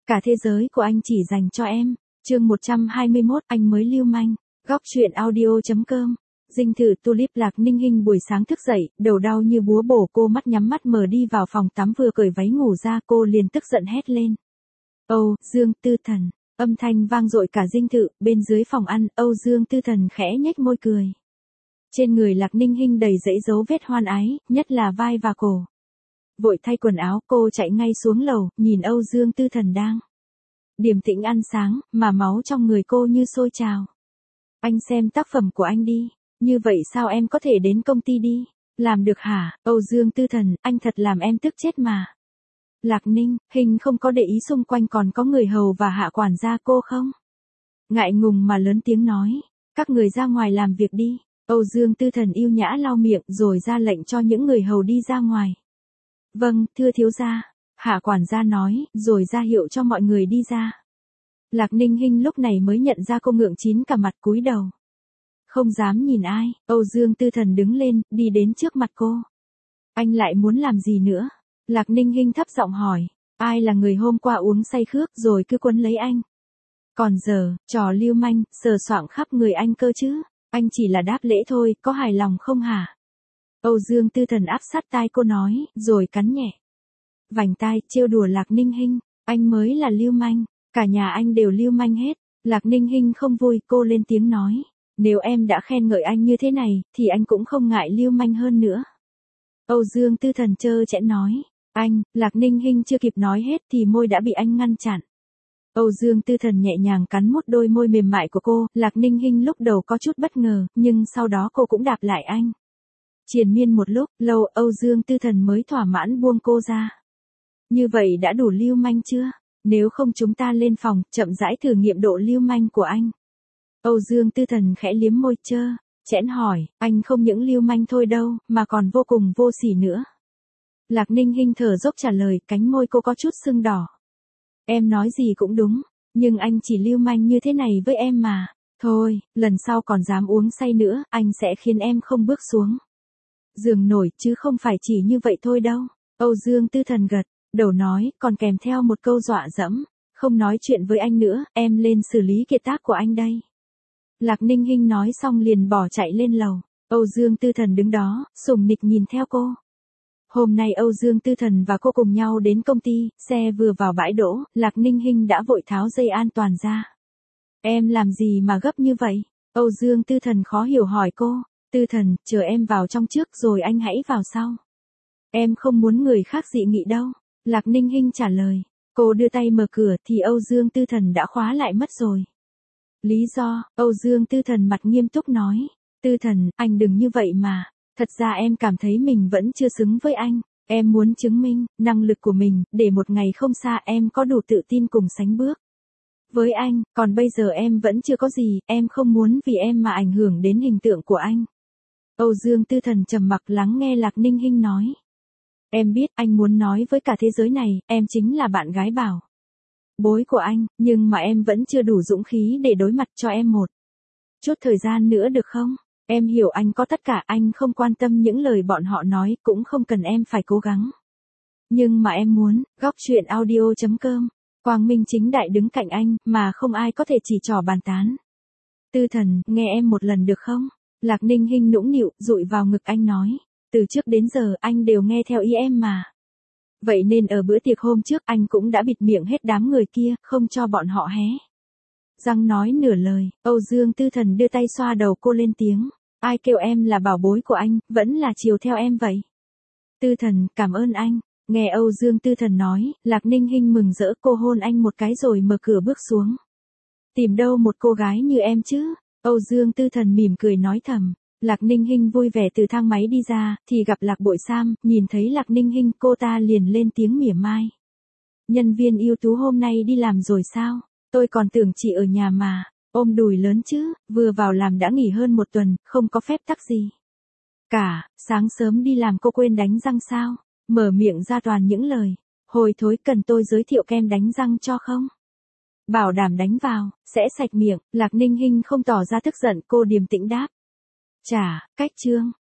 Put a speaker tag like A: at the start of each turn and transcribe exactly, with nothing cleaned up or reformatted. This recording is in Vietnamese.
A: Cả thế giới của anh chỉ dành cho em. Chương một trăm hai mươi mốt, anh mới lưu manh. Góc truyện audio chấm com. Dinh thự Tulip. Lạc Ninh Hinh buổi sáng thức dậy, đầu đau như búa bổ, cô mắt nhắm mắt mở đi vào phòng tắm, vừa cởi váy ngủ ra, cô liền tức giận hét lên. Âu Dương Tư Thần. Âm thanh vang dội cả dinh thự. Bên dưới phòng ăn, Âu Dương Tư Thần khẽ nhếch môi cười. Trên người Lạc Ninh Hinh đầy dẫy dấu vết hoan ái, nhất là vai và cổ. Vội thay quần áo, cô chạy ngay xuống lầu, nhìn Âu Dương Tư Thần đang điềm tĩnh ăn sáng, mà máu trong người cô như sôi trào. Anh xem tác phẩm của anh đi, như vậy sao em có thể đến công ty đi, làm được hả? Âu Dương Tư Thần, anh thật làm em tức chết mà. Lạc Ninh Hinh không có để ý xung quanh còn có người hầu và hạ quản gia cô không? Ngại ngùng mà lớn tiếng nói, các người ra ngoài làm việc đi. Âu Dương Tư Thần yêu nhã lau miệng rồi ra lệnh cho những người hầu đi ra ngoài. Vâng, thưa thiếu gia, hạ quản gia nói, rồi ra hiệu cho mọi người đi ra. Lạc Ninh Hinh lúc này mới nhận ra cô ngượng chín cả mặt, cúi đầu. Không dám nhìn ai, Âu Dương Tư Thần đứng lên, đi đến trước mặt cô. Anh lại muốn làm gì nữa? Lạc Ninh Hinh thấp giọng hỏi, ai là người hôm qua uống say khước rồi cứ quấn lấy anh? Còn giờ, trò lưu manh, sờ soạng khắp người anh cơ chứ? Anh chỉ là đáp lễ thôi, có hài lòng không hả? Âu Dương Tư Thần áp sát tai cô nói, rồi cắn nhẹ vành tai, trêu đùa Lạc Ninh Hinh, anh mới là lưu manh, cả nhà anh đều lưu manh hết. Lạc Ninh Hinh không vui, cô lên tiếng nói, nếu em đã khen ngợi anh như thế này, thì anh cũng không ngại lưu manh hơn nữa. Âu Dương Tư Thần trơ trẽn nói, anh, Lạc Ninh Hinh chưa kịp nói hết thì môi đã bị anh ngăn chặn. Âu Dương Tư Thần nhẹ nhàng cắn mút đôi môi mềm mại của cô, Lạc Ninh Hinh lúc đầu có chút bất ngờ, nhưng sau đó cô cũng đạp lại anh. Triền miên một lúc lâu, Âu Dương Tư Thần mới thỏa mãn buông cô ra. Như vậy đã đủ lưu manh chưa? Nếu không chúng ta lên phòng, chậm rãi thử nghiệm độ lưu manh của anh. Âu Dương Tư Thần khẽ liếm môi trơ chẽn hỏi, anh không những lưu manh thôi đâu, mà còn vô cùng vô sỉ nữa. Lạc Ninh Hinh thở dốc trả lời, cánh môi cô có chút sưng đỏ. Em nói gì cũng đúng, nhưng anh chỉ lưu manh như thế này với em mà. Thôi, lần sau còn dám uống say nữa, anh sẽ khiến em không bước xuống giường nổi, chứ không phải chỉ như vậy thôi đâu. Âu Dương Tư Thần gật đầu nói, còn kèm theo một câu dọa dẫm, không nói chuyện với anh nữa, em lên xử lý kiệt tác của anh đây. Lạc Ninh Hinh nói xong liền bỏ chạy lên lầu. Âu Dương Tư Thần đứng đó, sùng nịch nhìn theo cô. Hôm nay Âu Dương Tư Thần và cô cùng nhau đến công ty, xe vừa vào bãi đỗ, Lạc Ninh Hinh đã vội tháo dây an toàn ra. Em làm gì mà gấp như vậy? Âu Dương Tư Thần khó hiểu hỏi cô. Tư Thần, chờ em vào trong trước rồi anh hãy vào sau. Em không muốn người khác dị nghị đâu. Lạc Ninh Hinh trả lời. Cô đưa tay mở cửa thì Âu Dương Tư Thần đã khóa lại mất rồi. Lý do, Âu Dương Tư Thần mặt nghiêm túc nói. Tư Thần, anh đừng như vậy mà. Thật ra em cảm thấy mình vẫn chưa xứng với anh. Em muốn chứng minh năng lực của mình, để một ngày không xa em có đủ tự tin cùng sánh bước với anh. Còn bây giờ em vẫn chưa có gì, em không muốn vì em mà ảnh hưởng đến hình tượng của anh. Âu Dương Tư Thần trầm mặc lắng nghe Lạc Ninh Hinh nói. Em biết anh muốn nói với cả thế giới này, em chính là bạn gái bảo bối của anh, nhưng mà em vẫn chưa đủ dũng khí để đối mặt, cho em một chút thời gian nữa được không? Em hiểu anh có tất cả, anh không quan tâm những lời bọn họ nói, cũng không cần em phải cố gắng. Nhưng mà em muốn, góc truyện audio chấm com, quang minh chính đại đứng cạnh anh, mà không ai có thể chỉ trỏ bàn tán. Tư Thần, nghe em một lần được không? Lạc Ninh Hinh nũng nịu, dụi vào ngực anh nói. Từ trước đến giờ anh đều nghe theo ý em mà. Vậy nên ở bữa tiệc hôm trước anh cũng đã bịt miệng hết đám người kia, không cho bọn họ hé răng nói nửa lời. Âu Dương Tư Thần đưa tay xoa đầu cô lên tiếng. Ai kêu em là bảo bối của anh, vẫn là chiều theo em vậy. Tư Thần, cảm ơn anh. Nghe Âu Dương Tư Thần nói, Lạc Ninh Hinh mừng rỡ, cô hôn anh một cái rồi mở cửa bước xuống. Tìm đâu một cô gái như em chứ? Âu Dương Tư Thần mỉm cười nói thầm. Lạc Ninh Hinh vui vẻ từ thang máy đi ra, thì gặp Lạc Bội Sam, nhìn thấy Lạc Ninh Hinh cô ta liền lên tiếng mỉa mai. Nhân viên ưu tú hôm nay đi làm rồi sao? Tôi còn tưởng chị ở nhà mà. Ôm đùi lớn chứ, vừa vào làm đã nghỉ hơn một tuần, không có phép tắc gì cả, sáng sớm đi làm cô quên đánh răng sao? Mở miệng ra toàn những lời hồi thối, cần tôi giới thiệu kem đánh răng cho không? Bảo đảm đánh vào, sẽ sạch miệng. Lạc Ninh Hinh không tỏ ra tức giận, cô điềm tĩnh đáp. Chả, cách trương.